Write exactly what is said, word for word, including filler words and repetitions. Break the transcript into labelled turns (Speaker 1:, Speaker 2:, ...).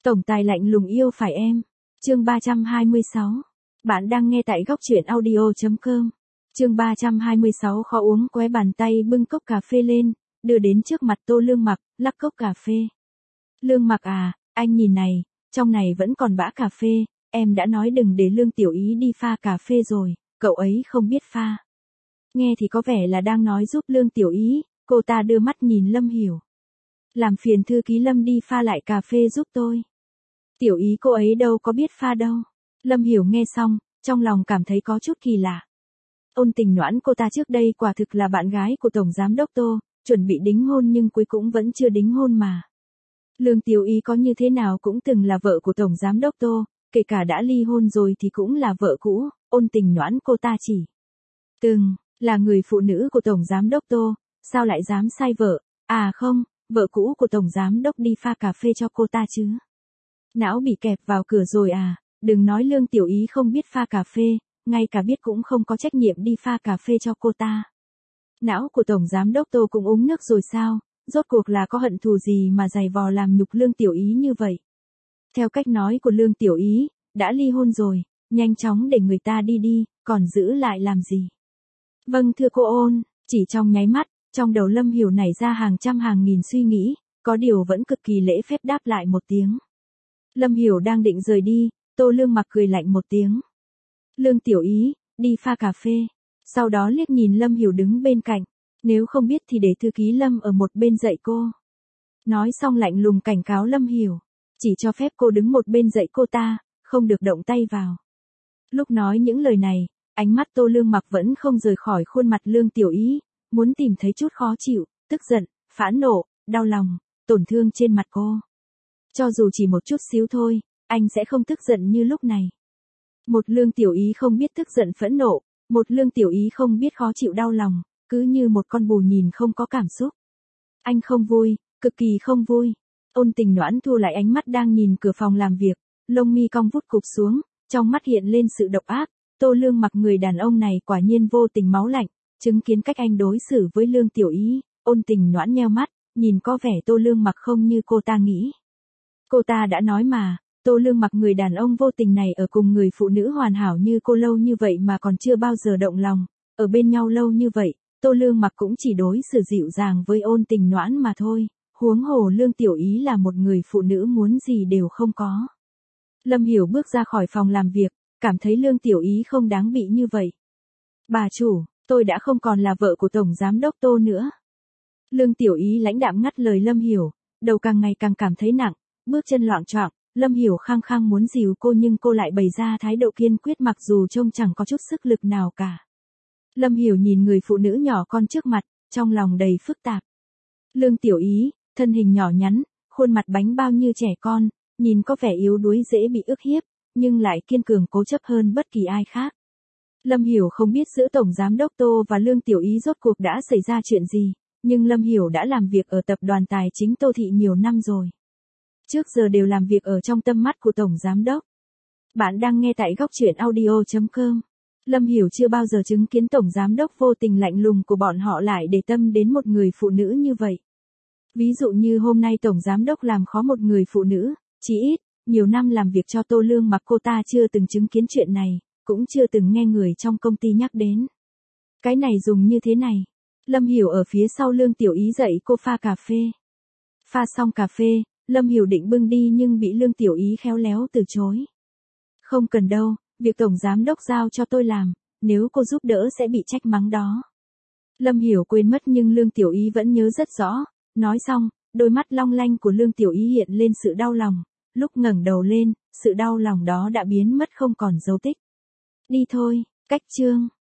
Speaker 1: Tổng tài lạnh lùng yêu phải em. Chương ba trăm hai mươi sáu. Bạn đang nghe tại góc truyện audio chấm com. Chương ba trăm hai mươi sáu khó uống qué bàn tay bưng cốc cà phê lên, đưa đến trước mặt Tô Lương Mặc, lắc cốc cà phê. Lương Mặc à, anh nhìn này, trong này vẫn còn bã cà phê, em đã nói đừng để Lương Tiểu Ý đi pha cà phê rồi, cậu ấy không biết pha. Nghe thì có vẻ là đang nói giúp Lương Tiểu Ý, cô ta đưa mắt nhìn Lâm Hiểu. Làm phiền thư ký Lâm đi pha lại cà phê giúp tôi. Tiểu Ý cô ấy đâu có biết pha đâu. Lâm Hiểu nghe xong, trong lòng cảm thấy có chút kỳ lạ. Ôn Tình Noãn cô ta trước đây quả thực là bạn gái của Tổng Giám Đốc Tô, chuẩn bị đính hôn nhưng cuối cũng vẫn chưa đính hôn mà. Lương Tiểu Ý có như thế nào cũng từng là vợ của Tổng Giám Đốc Tô, kể cả đã ly hôn rồi thì cũng là vợ cũ, Ôn Tình Noãn cô ta chỉ từng là người phụ nữ của Tổng Giám Đốc Tô, sao lại dám sai vợ, à không, vợ cũ của Tổng Giám Đốc đi pha cà phê cho cô ta chứ. Não bị kẹp vào cửa rồi à, đừng nói Lương Tiểu Ý không biết pha cà phê, ngay cả biết cũng không có trách nhiệm đi pha cà phê cho cô ta. Não của Tổng Giám Đốc Tô cũng uống nước rồi sao, rốt cuộc là có hận thù gì mà giày vò làm nhục Lương Tiểu Ý như vậy. Theo cách nói của Lương Tiểu Ý, đã ly hôn rồi, nhanh chóng để người ta đi đi, còn giữ lại làm gì. Vâng thưa cô Ôn, chỉ trong nháy mắt, trong đầu Lâm Hiểu nảy ra hàng trăm hàng nghìn suy nghĩ, có điều vẫn cực kỳ lễ phép đáp lại một tiếng. Lâm Hiểu đang định rời đi, Tô Lương Mặc cười lạnh một tiếng. Lương Tiểu Ý, đi pha cà phê. Sau đó liếc nhìn Lâm Hiểu đứng bên cạnh, nếu không biết thì để thư ký Lâm ở một bên dạy cô. Nói xong lạnh lùng cảnh cáo Lâm Hiểu, chỉ cho phép cô đứng một bên dạy cô ta, không được động tay vào. Lúc nói những lời này, ánh mắt Tô Lương Mặc vẫn không rời khỏi khuôn mặt Lương Tiểu Ý, muốn tìm thấy chút khó chịu, tức giận, phẫn nộ, đau lòng, tổn thương trên mặt cô. Cho dù chỉ một chút xíu thôi, anh sẽ không tức giận như lúc này. Một Lương Tiểu Ý không biết tức giận phẫn nộ, một Lương Tiểu Ý không biết khó chịu đau lòng, cứ như một con bù nhìn không có cảm xúc. Anh không vui, cực kỳ không vui. Ôn Tình Noãn thu lại ánh mắt đang nhìn cửa phòng làm việc, lông mi cong vút cụp xuống, trong mắt hiện lên sự độc ác. Tô Lương Mặc người đàn ông này quả nhiên vô tình máu lạnh, chứng kiến cách anh đối xử với Lương Tiểu Ý, Ôn Tình Noãn nheo mắt, nhìn có vẻ Tô Lương Mặc không như cô ta nghĩ. Cô ta đã nói mà, Tô Lương Mặc người đàn ông vô tình này ở cùng người phụ nữ hoàn hảo như cô lâu như vậy mà còn chưa bao giờ động lòng, ở bên nhau lâu như vậy, Tô Lương Mặc cũng chỉ đối xử dịu dàng với Ôn Tình Noãn mà thôi, huống hồ Lương Tiểu Ý là một người phụ nữ muốn gì đều không có. Lâm Hiểu bước ra khỏi phòng làm việc, cảm thấy Lương Tiểu Ý không đáng bị như vậy. Bà chủ, tôi đã không còn là vợ của Tổng Giám Đốc Tô nữa. Lương Tiểu Ý lãnh đạm ngắt lời Lâm Hiểu, đầu càng ngày càng cảm thấy nặng, bước chân loạng choạng. Lâm Hiểu khăng khăng muốn dìu cô nhưng cô lại bày ra thái độ kiên quyết mặc dù trông chẳng có chút sức lực nào cả. Lâm Hiểu nhìn người phụ nữ nhỏ con trước mặt, trong lòng đầy phức tạp. Lương Tiểu Ý, thân hình nhỏ nhắn, khuôn mặt bánh bao như trẻ con, nhìn có vẻ yếu đuối dễ bị ức hiếp, nhưng lại kiên cường cố chấp hơn bất kỳ ai khác. Lâm Hiểu không biết giữa Tổng Giám Đốc Tô và Lương Tiểu Ý rốt cuộc đã xảy ra chuyện gì, nhưng Lâm Hiểu đã làm việc ở tập đoàn tài chính Tô Thị nhiều năm rồi. Trước giờ đều làm việc ở trong tâm mắt của Tổng Giám Đốc. Bạn đang nghe tại góc truyện audio chấm com. Lâm Hiểu chưa bao giờ chứng kiến Tổng Giám Đốc vô tình lạnh lùng của bọn họ lại để tâm đến một người phụ nữ như vậy. Ví dụ như hôm nay Tổng Giám Đốc làm khó một người phụ nữ, chỉ ít, nhiều năm làm việc cho Tô Lương Mặc cô ta chưa từng chứng kiến chuyện này, cũng chưa từng nghe người trong công ty nhắc đến. Cái này dùng như thế này. Lâm Hiểu ở phía sau Lương Tiểu Ý dạy cô pha cà phê. Pha xong cà phê, Lâm Hiểu định bưng đi nhưng bị Lương Tiểu Ý khéo léo từ chối. Không cần đâu, việc Tổng Giám Đốc giao cho tôi làm, nếu cô giúp đỡ sẽ bị trách mắng đó. Lâm Hiểu quên mất nhưng Lương Tiểu Ý vẫn nhớ rất rõ, nói xong, đôi mắt long lanh của Lương Tiểu Ý hiện lên sự đau lòng, lúc ngẩng đầu lên, sự đau lòng đó đã biến mất không còn dấu tích. Đi thôi, cách chương.